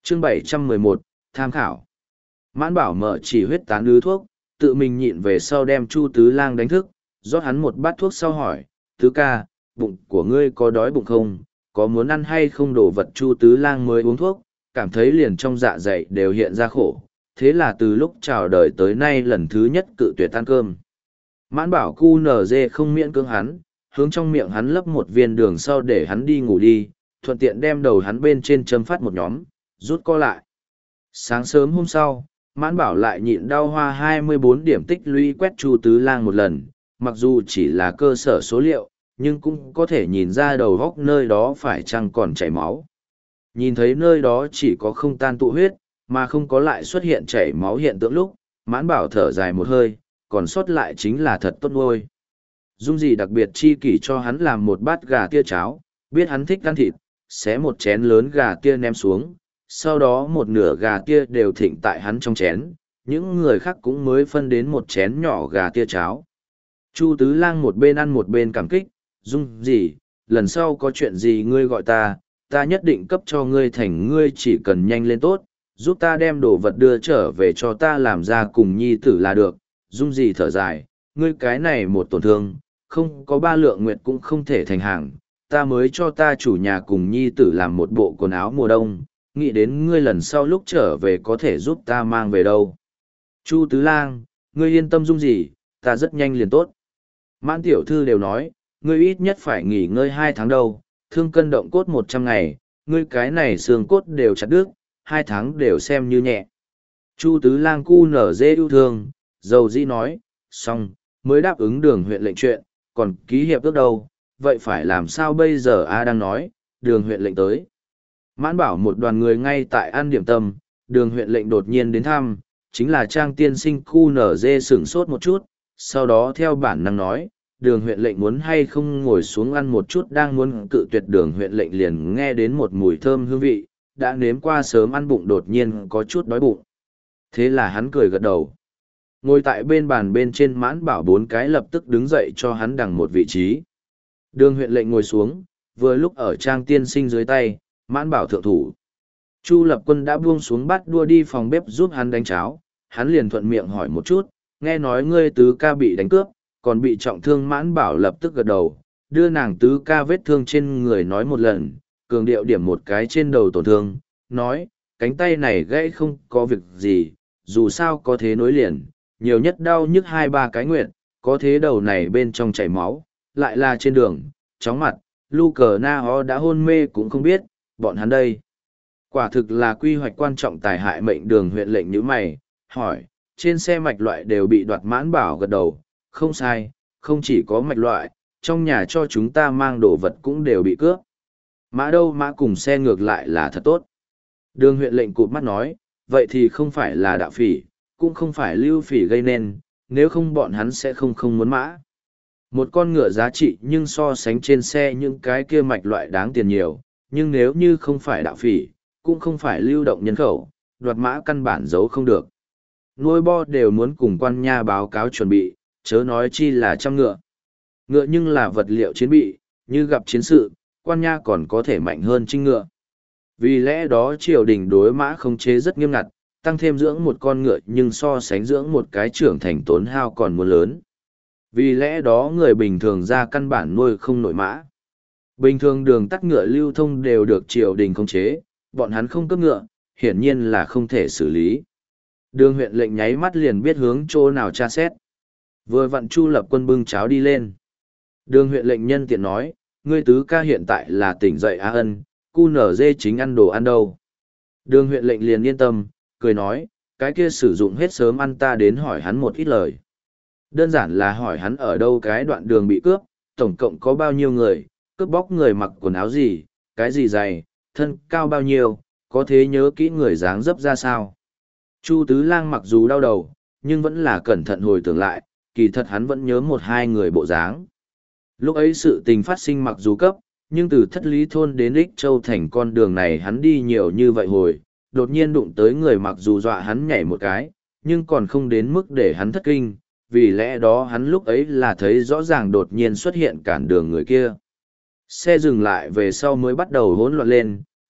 Chương 711, tham khảo. Mãn Bảo mở chỉ huyết tán ứ thuốc, tự mình nhịn về sau đem Chu Tứ Lang đánh thức, rót hắn một bát thuốc sau hỏi, Tứ ca, bụng của ngươi có đói bụng không, có muốn ăn hay không đồ vật. Chu Tứ Lang mới uống thuốc, cảm thấy liền trong dạ dày đều hiện ra khổ, thế là từ lúc chào đời tới nay lần thứ nhất cự tuyệt ăn cơm. Mãn Bảo cu nở dê không miễn cưỡng hắn, hướng trong miệng hắn lấp một viên đường sau để hắn đi ngủ đi, thuận tiện đem đầu hắn bên trên châm phát một nhóm, rút co lại. Sáng sớm hôm sau, Mãn Bảo lại nhịn đau hoa 24 điểm tích lũy quét Chu Tứ Lang một lần, mặc dù chỉ là cơ sở số liệu, nhưng cũng có thể nhìn ra đầu góc nơi đó phải chăng còn chảy máu. Nhìn thấy nơi đó chỉ có không tan tụ huyết, mà không có lại xuất hiện chảy máu hiện tượng lúc, Mãn Bảo thở dài một hơi, còn sót lại chính là thật tốt nuôi. Dung gì đặc biệt chi kỷ cho hắn làm một bát gà tia cháo, biết hắn thích ăn thịt, xé một chén lớn gà tia ném xuống, sau đó một nửa gà tia đều thịnh tại hắn trong chén, những người khác cũng mới phân đến một chén nhỏ gà tia cháo. Chu Tứ Lang một bên ăn một bên cảm kích, Dung gì, lần sau có chuyện gì ngươi gọi ta, ta nhất định cấp cho ngươi thành, ngươi chỉ cần nhanh lên tốt, giúp ta đem đồ vật đưa trở về cho ta làm ra cùng nhi tử là được. Dung gì thở dài, ngươi cái này một tổn thương, không có 3 lượng nguyệt cũng không thể thành hàng, ta mới cho ta chủ nhà cùng nhi tử làm một bộ quần áo mùa đông, nghĩ đến ngươi lần sau lúc trở về có thể giúp ta mang về đâu. Chu Tứ Lang, ngươi yên tâm. Dung gì, ta rất nhanh liền tốt. Mãn tiểu thư đều nói, ngươi ít nhất phải nghỉ ngơi 2 tháng đâu, thương cân động cốt 100 ngày, ngươi cái này xương cốt đều chặt đứt, 2 tháng đều xem như nhẹ. Chu Tứ Lang cu nở dê yêu thương, dầu dĩ nói, xong, mới đáp ứng Đường huyện lệnh chuyện, còn ký hiệp ước đâu, vậy phải làm sao bây giờ? Đang nói, Đường huyện lệnh tới. Mãn Bảo một đoàn người ngay tại ăn điểm tâm, Đường huyện lệnh đột nhiên đến thăm, chính là Trang tiên sinh. Cu nở dê sửng sốt một chút, sau đó theo bản năng nói, Đường huyện lệnh muốn hay không ngồi xuống ăn một chút. Đang muốn cự tuyệt, Đường huyện lệnh liền nghe đến một mùi thơm hương vị, đã nếm qua sớm ăn bụng đột nhiên có chút đói bụng. Thế là hắn cười gật đầu. Ngồi tại bên bàn bên trên, Mãn Bảo 4 cái lập tức đứng dậy cho hắn đằng một vị trí. Đường huyện lệnh ngồi xuống, vừa lúc ở Trang tiên sinh dưới tay, Mãn Bảo thượng thủ. Chu Lập Quân đã buông xuống bát đua đi phòng bếp giúp hắn đánh cháo, hắn liền thuận miệng hỏi một chút, nghe nói ngươi Tứ ca bị đánh cướp, còn bị trọng thương. Mãn Bảo lập tức gật đầu, đưa nàng Tứ ca vết thương trên người nói một lần, cường điệu điểm một cái trên đầu tổn thương, nói, cánh tay này gãy không có việc gì, dù sao có thế nối liền, nhiều nhất đau nhức 2-3 cái nguyện, có thế đầu này bên trong chảy máu, lại là trên đường, chóng mặt, Lu Cờ Na Ho đã hôn mê cũng không biết, bọn hắn đây. Quả thực là quy hoạch quan trọng tài hại mệnh. Đường huyện lệnh như mày, hỏi, trên xe mạch loại đều bị đoạt. Mãn Bảo gật đầu, không sai, không chỉ có mạch loại, trong nhà cho chúng ta mang đồ vật cũng đều bị cướp. Mã đâu mã cùng xe ngược lại là thật tốt. Đường huyện lệnh cụp mắt nói, vậy thì không phải là đạo phỉ, cũng không phải lưu phỉ gây nên, nếu không bọn hắn sẽ không muốn mã. Một con ngựa giá trị nhưng so sánh trên xe những cái kia mạch loại đáng tiền nhiều, nhưng nếu như không phải đạo phỉ, cũng không phải lưu động nhân khẩu, đoạt mã căn bản giấu không được. Nuôi bo đều muốn cùng quan nha báo cáo chuẩn bị, chớ nói chi là trăm ngựa. Ngựa nhưng là vật liệu chiến bị, như gặp chiến sự, quan nha còn có thể mạnh hơn chinh ngựa. Vì lẽ đó triều đình đối mã khống chế rất nghiêm ngặt, tăng thêm dưỡng một con ngựa nhưng so sánh dưỡng một cái trưởng thành tốn hao còn muốn lớn. Vì lẽ đó người bình thường ra căn bản nuôi không nổi mã. Bình thường đường tắt ngựa lưu thông đều được triều đình khống chế, bọn hắn không cướp ngựa, hiển nhiên là không thể xử lý. Đường huyện lệnh nháy mắt liền biết hướng chỗ nào tra xét. Vừa vặn Chu Lập Quân bưng cháo đi lên. Đường huyện lệnh nhân tiện nói, ngươi Tứ ca hiện tại là tỉnh dậy Á Ân, cu nở dê chính ăn đồ ăn đâu. Đường huyện lệnh liền yên tâm, cười nói, cái kia sử dụng hết sớm ăn, ta đến hỏi hắn một ít lời. Đơn giản là hỏi hắn ở đâu cái đoạn đường bị cướp, tổng cộng có bao nhiêu người, cướp bóc người mặc quần áo gì, cái gì dày, thân cao bao nhiêu, có thế nhớ kỹ người dáng dấp ra sao. Chu Tứ Lang mặc dù đau đầu, nhưng vẫn là cẩn thận hồi tưởng lại, kỳ thật hắn vẫn nhớ 1-2 người bộ dáng. Lúc ấy sự tình phát sinh mặc dù cấp, nhưng từ Thất Lý Thôn đến Ích Châu thành con đường này hắn đi nhiều như vậy hồi, đột nhiên đụng tới người mặc dù dọa hắn nhảy một cái, nhưng còn không đến mức để hắn thất kinh, vì lẽ đó hắn lúc ấy là thấy rõ ràng đột nhiên xuất hiện cản đường người kia. Xe dừng lại về sau mới bắt đầu hỗn loạn lên,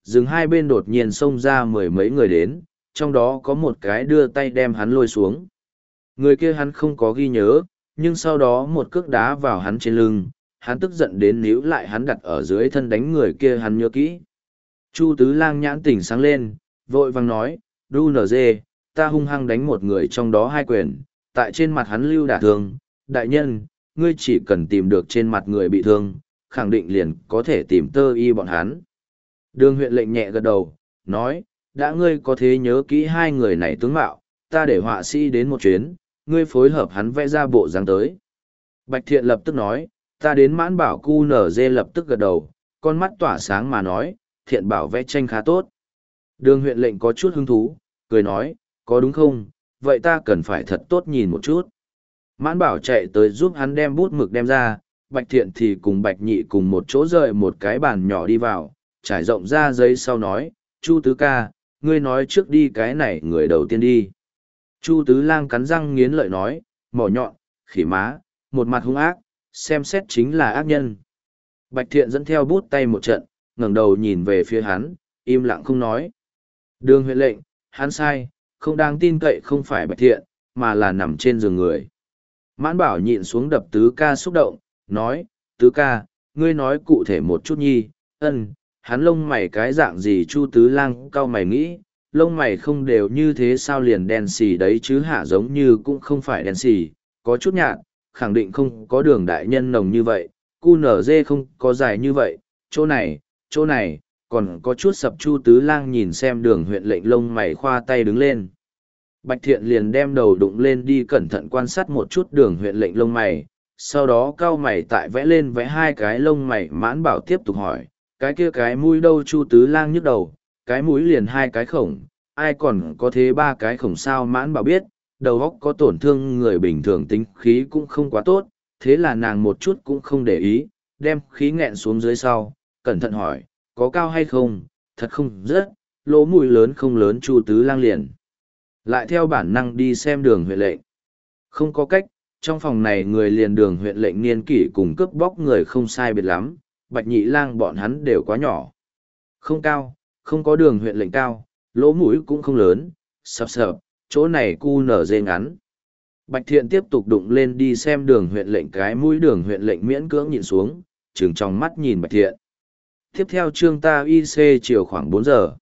rừng hai bên đột nhiên xông ra mười mấy người đến, trong đó có một cái đưa tay đem hắn lôi xuống. Người kia hắn không có ghi nhớ, nhưng sau đó một cước đá vào hắn trên lưng, hắn tức giận đến níu lại hắn đặt ở dưới thân đánh người kia hắn nhớ kỹ. Chu Tứ Lang nhãn tỉnh sáng lên, vội vàng nói, đu nở dê, ta hung hăng đánh một người trong đó hai quyền, tại trên mặt hắn lưu đả thương, đại nhân, ngươi chỉ cần tìm được trên mặt người bị thương, khẳng định liền có thể tìm tơ y bọn hắn. Đường huyện lệnh nhẹ gật đầu, nói, đã ngươi có thế nhớ kỹ hai người này tướng mạo, ta để họa sĩ đến một chuyến, ngươi phối hợp hắn vẽ ra bộ dáng tới. Bạch Thiện lập tức nói, ta đến Mãn Bảo cu nở dê lập tức gật đầu, con mắt tỏa sáng mà nói, Thiện bảo vẽ tranh khá tốt. Đường huyện lệnh có chút hứng thú, cười nói, có đúng không, vậy ta cần phải thật tốt nhìn một chút. Mãn Bảo chạy tới giúp hắn đem bút mực đem ra, Bạch Thiện thì cùng Bạch Nhị cùng một chỗ rời một cái bàn nhỏ đi vào, trải rộng ra giấy sau nói, Chu Tứ ca, ngươi nói trước đi cái này người đầu tiên đi. Chu Tứ Lang cắn răng nghiến lợi nói, mỏ nhọn, khỉ má, một mặt hung ác, xem xét chính là ác nhân. Bạch Thiện dẫn theo bút tay một trận, ngẩng đầu nhìn về phía hắn, im lặng không nói. Đường huyện lệnh, hắn sai, không đáng tin cậy không phải Bạch Thiện, mà là nằm trên giường người. Mãn Bảo nhịn xuống đập Tứ ca xúc động, nói, Tứ ca, ngươi nói cụ thể một chút nhi, hắn lông mày cái dạng gì? Chu Tứ Lang cau mày nghĩ, lông mày không đều như thế sao liền đen xì đấy chứ hả, giống như cũng không phải đen xì, có chút nhạt, khẳng định không có Đường đại nhân nồng như vậy, cu nở dê không có dài như vậy, chỗ này, còn có chút sập. Chu Tứ Lang nhìn xem Đường huyện lệnh lông mày khoa tay đứng lên. Bạch Thiện liền đem đầu đụng lên đi cẩn thận quan sát một chút Đường huyện lệnh lông mày, sau đó cau mày tại vẽ lên vẽ hai cái lông mày. Mãn Bảo tiếp tục hỏi, cái kia cái mũi đâu? Chu Tứ Lang nhức đầu, cái mũi liền hai cái khổng, ai còn có thế ba cái khổng sao? Mãn Bảo biết, đầu óc có tổn thương người bình thường tính khí cũng không quá tốt, thế là nàng một chút cũng không để ý, đem khí nghẹn xuống dưới sau, cẩn thận hỏi, có cao hay không? Thật không rất, lỗ mũi lớn không lớn? Chu Tứ Lang liền lại theo bản năng đi xem Đường huyện lệnh. Không có cách, trong phòng này người liền Đường huyện lệnh niên kỷ cùng cướp bóc người không sai biệt lắm, Bạch Nhị Lang bọn hắn đều quá nhỏ. Không cao, không có Đường huyện lệnh cao, lỗ mũi cũng không lớn, sập sập, chỗ này cu nở dê ngắn. Bạch Thiện tiếp tục đụng lên đi xem Đường huyện lệnh cái mũi. Đường huyện lệnh miễn cưỡng nhìn xuống, trừng trong mắt nhìn Bạch Thiện. Tiếp theo chương ta IC chiều khoảng 4 giờ.